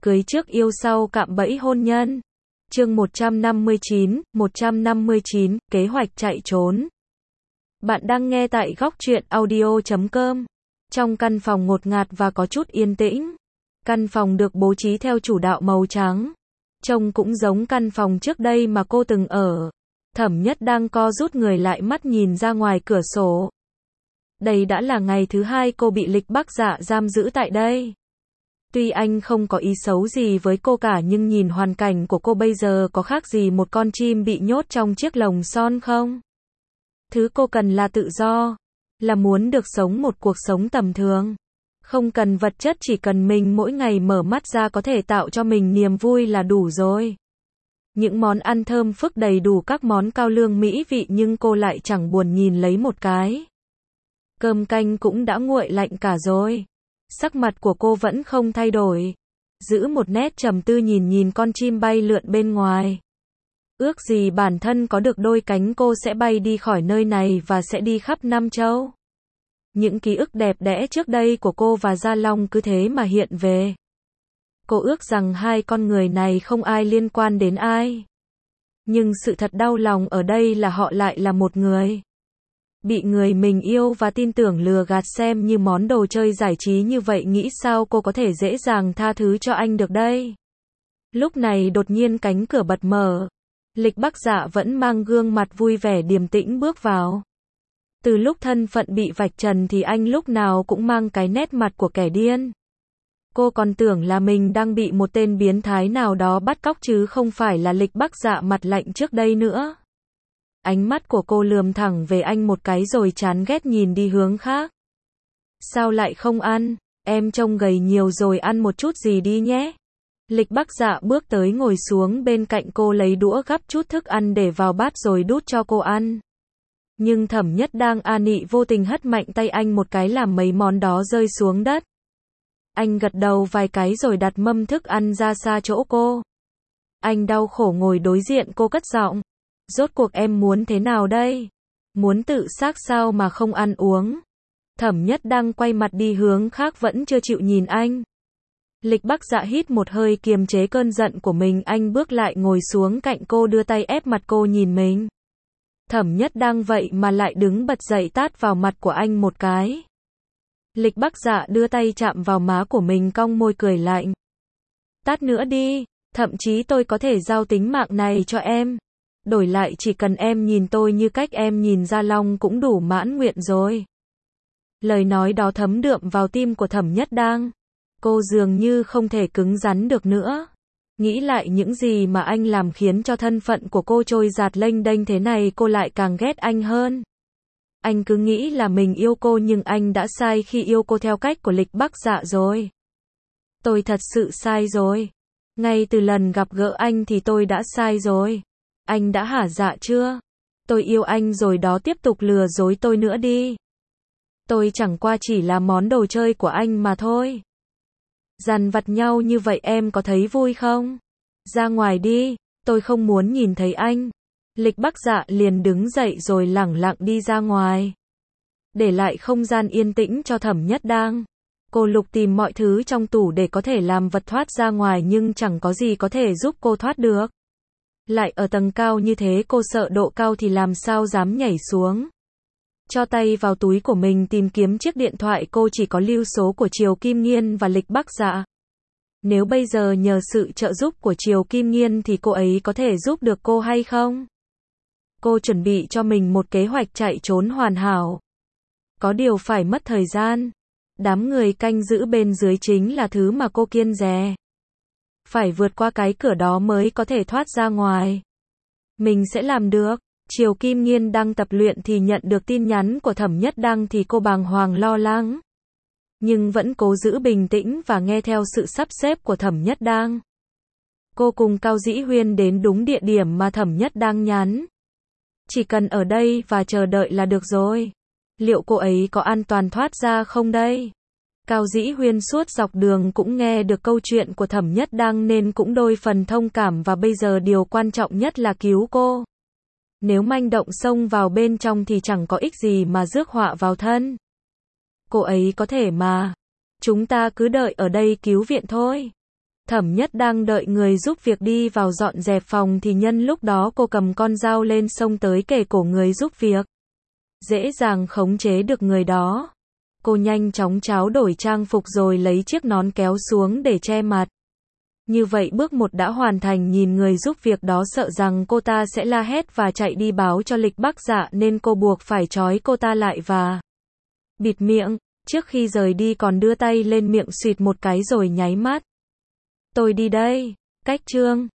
Cưới trước yêu sau cạm bẫy hôn nhân. Chương 159, kế hoạch chạy trốn. Bạn đang nghe tại góc truyện audio.com. Trong căn phòng ngột ngạt và có chút yên tĩnh. Căn phòng được bố trí theo chủ đạo màu trắng. Trông cũng giống căn phòng trước đây mà cô từng ở. Thẩm Nhất đang co rút người lại, mắt nhìn ra ngoài cửa sổ. Đây đã là ngày thứ hai cô bị Lịch Bắc Dạ giam giữ tại đây. Tuy anh không có ý xấu gì với cô cả, nhưng nhìn hoàn cảnh của cô bây giờ có khác gì một con chim bị nhốt trong chiếc lồng son không? Thứ cô cần là tự do, là muốn được sống một cuộc sống tầm thường. Không cần vật chất, chỉ cần mình mỗi ngày mở mắt ra có thể tạo cho mình niềm vui là đủ rồi. Những món ăn thơm phức đầy đủ các món cao lương mỹ vị nhưng cô lại chẳng buồn nhìn lấy một cái. Cơm canh cũng đã nguội lạnh cả rồi. Sắc mặt của cô vẫn không thay đổi. Giữ một nét trầm tư nhìn con chim bay lượn bên ngoài. Ước gì bản thân có được đôi cánh, cô sẽ bay đi khỏi nơi này và sẽ đi khắp Nam Châu. Những ký ức đẹp đẽ trước đây của cô và Gia Long cứ thế mà hiện về. Cô ước rằng hai con người này không ai liên quan đến ai. Nhưng sự thật đau lòng ở đây là họ lại là một người. Bị người mình yêu và tin tưởng lừa gạt xem như món đồ chơi giải trí như vậy, nghĩ sao cô có thể dễ dàng tha thứ cho anh được đây. Lúc này đột nhiên cánh cửa bật mở. Lịch Bắc Dạ vẫn mang gương mặt vui vẻ điềm tĩnh bước vào. Từ lúc thân phận bị vạch trần thì anh lúc nào cũng mang cái nét mặt của kẻ điên. Cô còn tưởng là mình đang bị một tên biến thái nào đó bắt cóc chứ không phải là Lịch Bắc Dạ mặt lạnh trước đây nữa. Ánh mắt của cô lườm thẳng về anh một cái rồi chán ghét nhìn đi hướng khác. Sao lại không ăn? Em trông gầy nhiều rồi, ăn một chút gì đi nhé. Lịch Bắc Dạ bước tới ngồi xuống bên cạnh cô, lấy đũa gắp chút thức ăn để vào bát rồi đút cho cô ăn. Nhưng Thẩm Nhất đang an ị vô tình hất mạnh tay anh một cái làm mấy món đó rơi xuống đất. Anh gật đầu vài cái rồi đặt mâm thức ăn ra xa chỗ cô. Anh đau khổ ngồi đối diện cô, cất giọng. Rốt cuộc em muốn thế nào đây? Muốn tự xác sao mà không ăn uống? Thẩm Nhất đang quay mặt đi hướng khác vẫn chưa chịu nhìn anh. Lịch Bắc Dạ hít một hơi kiềm chế cơn giận của mình, anh bước lại ngồi xuống cạnh cô, đưa tay ép mặt cô nhìn mình. Thẩm Nhất đang vậy mà lại đứng bật dậy tát vào mặt của anh một cái. Lịch Bắc Dạ đưa tay chạm vào má của mình, cong môi cười lạnh. Tát nữa đi, thậm chí tôi có thể giao tính mạng này cho em. Đổi lại chỉ cần em nhìn tôi như cách em nhìn Gia Long cũng đủ mãn nguyện rồi. Lời nói đó thấm đượm vào tim của Thẩm Nhất đang. Cô dường như không thể cứng rắn được nữa. Nghĩ lại những gì mà anh làm khiến cho thân phận của cô trôi dạt lênh đênh thế này, cô lại càng ghét anh hơn. Anh cứ nghĩ là mình yêu cô nhưng anh đã sai khi yêu cô theo cách của Lịch Bắc Dạ rồi. Tôi thật sự sai rồi. Ngay từ lần gặp gỡ anh thì tôi đã sai rồi. Anh đã hả dạ chưa? Tôi yêu anh rồi đó, tiếp tục lừa dối tôi nữa đi. Tôi chẳng qua chỉ là món đồ chơi của anh mà thôi. Dằn vặt nhau như vậy em có thấy vui không? Ra ngoài đi, tôi không muốn nhìn thấy anh. Lịch Bắc Dạ liền đứng dậy rồi lẳng lặng đi ra ngoài. Để lại không gian yên tĩnh cho Thẩm Nhất đang. Cô lục tìm mọi thứ trong tủ để có thể làm vật thoát ra ngoài nhưng chẳng có gì có thể giúp cô thoát được. Lại ở tầng cao như thế, cô sợ độ cao thì làm sao dám nhảy xuống. Cho tay vào túi của mình tìm kiếm chiếc điện thoại, cô chỉ có lưu số của Triều Kim Nghiên và Lịch Bắc Dạ. Nếu bây giờ nhờ sự trợ giúp của Triều Kim Nghiên thì cô ấy có thể giúp được cô hay không? Cô chuẩn bị cho mình một kế hoạch chạy trốn hoàn hảo. Có điều phải mất thời gian. Đám người canh giữ bên dưới chính là thứ mà cô kiêng dè. Phải vượt qua cái cửa đó mới có thể thoát ra ngoài. Mình sẽ làm được. Triều Kim Nghiên đang tập luyện thì nhận được tin nhắn của Thẩm Nhất đang thì cô bàng hoàng lo lắng. Nhưng vẫn cố giữ bình tĩnh và nghe theo sự sắp xếp của Thẩm Nhất đang. Cô cùng Cao Dĩ Huyên đến đúng địa điểm mà Thẩm Nhất đang nhắn. Chỉ cần ở đây và chờ đợi là được rồi. Liệu cô ấy có an toàn thoát ra không đây? Cao Dĩ Huyên suốt dọc đường cũng nghe được câu chuyện của Thẩm Nhất đang nên cũng đôi phần thông cảm, và bây giờ điều quan trọng nhất là cứu cô. Nếu manh động xông vào bên trong thì chẳng có ích gì mà rước họa vào thân. Cô ấy có thể mà. Chúng ta cứ đợi ở đây cứu viện thôi. Thẩm Nhất đang đợi người giúp việc đi vào dọn dẹp phòng thì nhân lúc đó cô cầm con dao lên xông tới kề cổ người giúp việc. Dễ dàng khống chế được người đó. Cô nhanh chóng tráo đổi trang phục rồi lấy chiếc nón kéo xuống để che mặt. Như vậy bước 1 đã hoàn thành. Nhìn người giúp việc đó sợ rằng cô ta sẽ la hét và chạy đi báo cho Lịch Bắc Dạ nên cô buộc phải trói cô ta lại và bịt miệng. Trước khi rời đi còn đưa tay lên miệng xuyệt một cái rồi nháy mắt. Tôi đi đây. Cách chương